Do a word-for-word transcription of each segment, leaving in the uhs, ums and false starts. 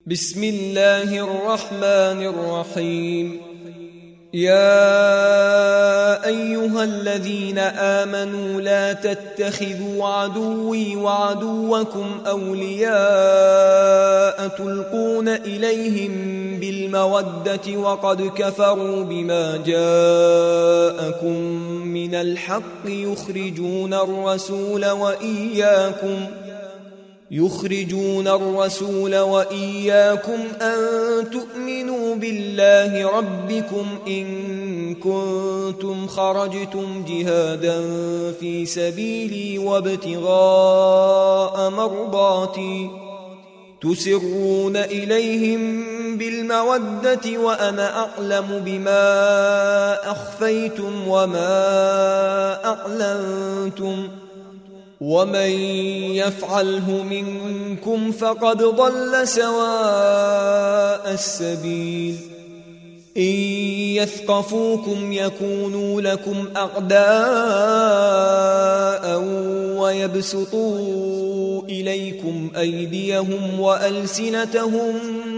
بسم الله الرحمن الرحيم. يا أيها الذين آمنوا لا تتخذوا عدوي وعدوكم أولياء تلقون إليهم بالمودة وقد كفروا بما جاءكم من الحق يخرجون الرسول وإياكم يخرجون الرسول وإياكم أن تؤمنوا بالله ربكم إن كنتم خرجتم جهادا في سبيلي وابتغاء مرضاتي تسرون إليهم بالمودة وأنا أعلم بما أخفيتم وما أعلنتم ومن يفعله منكم فقد ضل سواء السبيل. إن يثقفوكم يكونوا لكم أعداء ويبسطوا إليكم أيديهم وألسنتهم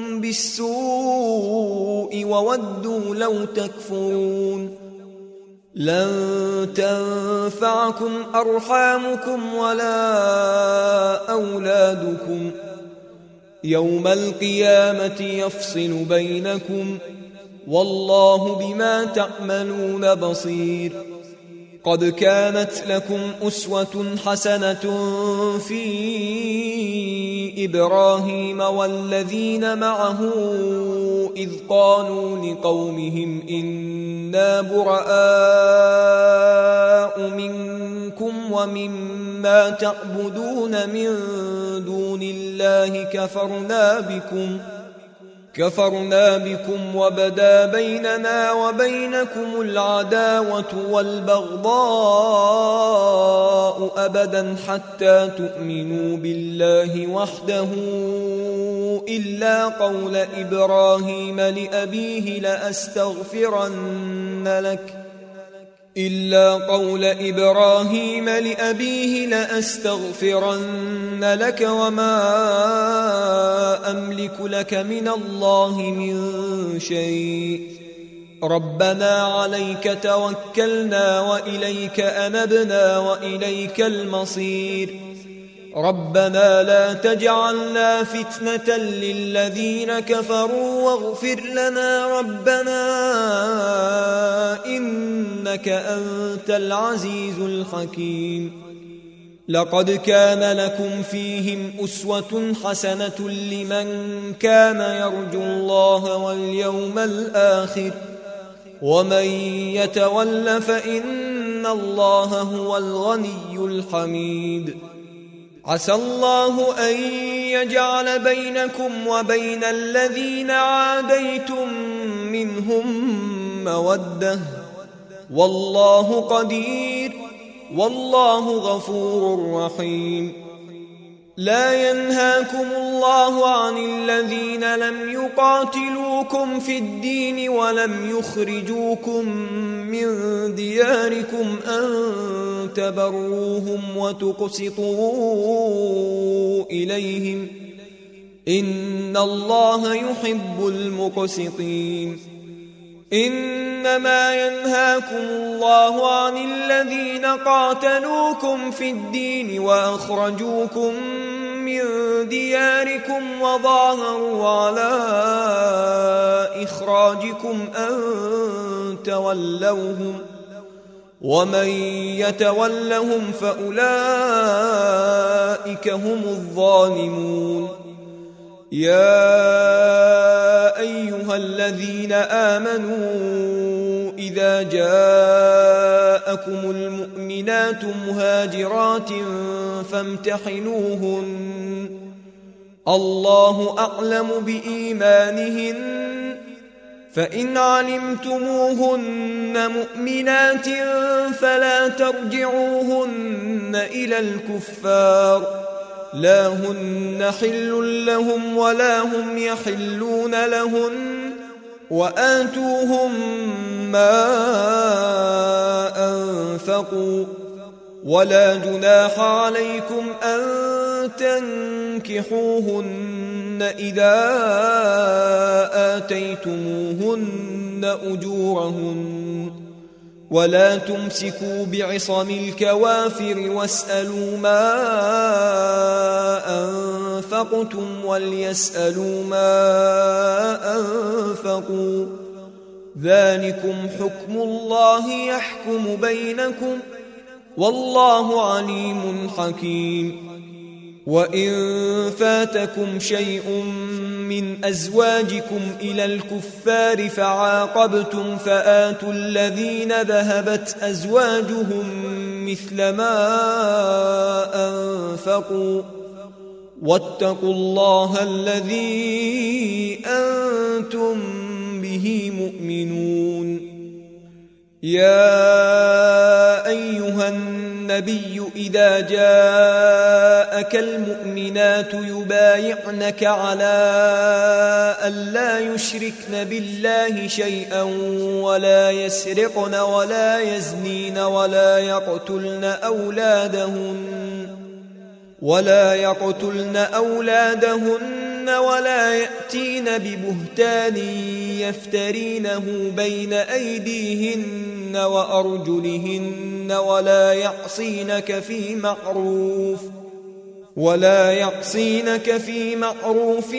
بالسوء وودوا لو تكفرون. لن تنفعكم أرحامكم ولا أولادكم يوم القيامة يفصل بينكم والله بما تعملون بصير. قد كانت لكم أسوة حسنة في إبراهيم والذين معه إذ قالوا لقومهم إنا براء منكم ومما تعبدون من دون الله كفرنا بكم كفرنا بكم وبدا بيننا وبينكم العداوة والبغضاء أبدا حتى تؤمنوا بالله وحده إلا قول إبراهيم لأبيه لأستغفرن لك إلا قول إبراهيم لأبيه لأستغفرن لك وما أملك لك من الله من شيء ربنا عليك توكلنا وإليك أنبنا وإليك المصير. ربنا لا تجعلنا فتنة للذين كفروا واغفر لنا ربنا إنك أنت العزيز الحكيم. لقد كان لكم فيهم أسوة حسنة لمن كان يرجو الله واليوم الآخر ومن يتول فإن الله هو الغني الحميد. عسى الله أن يجعل بينكم وبين الذين عاديتم منهم مودة والله قدير والله غفور رحيم. لا ينهاكم الله عن الذين لم يقاتلوكم في الدين ولم يخرجوكم من دياركم أن تبروهم وتقسطوا إليهم إن الله يحب المقسطين. إنما ينهاكم الله عن الذين قاتلوكم في الدين وأخرجوكم من دياركم وظاهروا على إخراجكم أن تولوهم ومن يتولهم فأولئك هم الظالمون. يا أيها الذين آمنوا إذا جاءكم المؤمنات مهاجرات فامتحنوهن الله أعلم بإيمانهن فإن علمتموهن مؤمنات فلا ترجعوهن إلى الكفار لا هن حل لهم ولا هم يحلون لهن وآتوهم ما أنفقوا ولا جناح عليكم أن تنكحوهن إذا آتيتموهن أجورهن ولا تمسكوا بعصم الكوافر واسألوا ما أنفقتم وليسألوا ما أنفقوا ذلكم حكم الله يحكم بينكم والله عليم حكيم. وإن فاتكم شيء من أزواجكم إلى الكفار فعاقبتم فآتوا الذين ذهبت أزواجهم مثل ما أنفقوا واتقوا الله الذي أنتم به مؤمنون. يا أيها النبي إذا جاءك المؤمنات يبايعنك على ألا يشركن بالله شيئا ولا يسرقن ولا يزنين ولا يقتلن أولادهن ولا يقتلن أولادهن ولا يأتين ببهتان يفترينه بين أيديهن وأرجلهن ولا يعصينك في معروف ولا يعصينك في معروف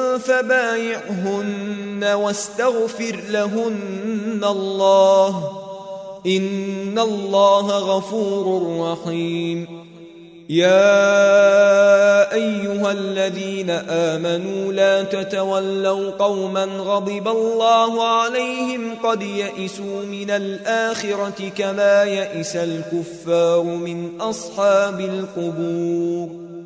فبايعهن واستغفر لهن الله إن الله غفور رحيم. يا أيها الذين آمنوا لا تتولوا قوما غضب الله عليهم قد يئسوا من الآخرة كما يئس الكفار من أصحاب القبور.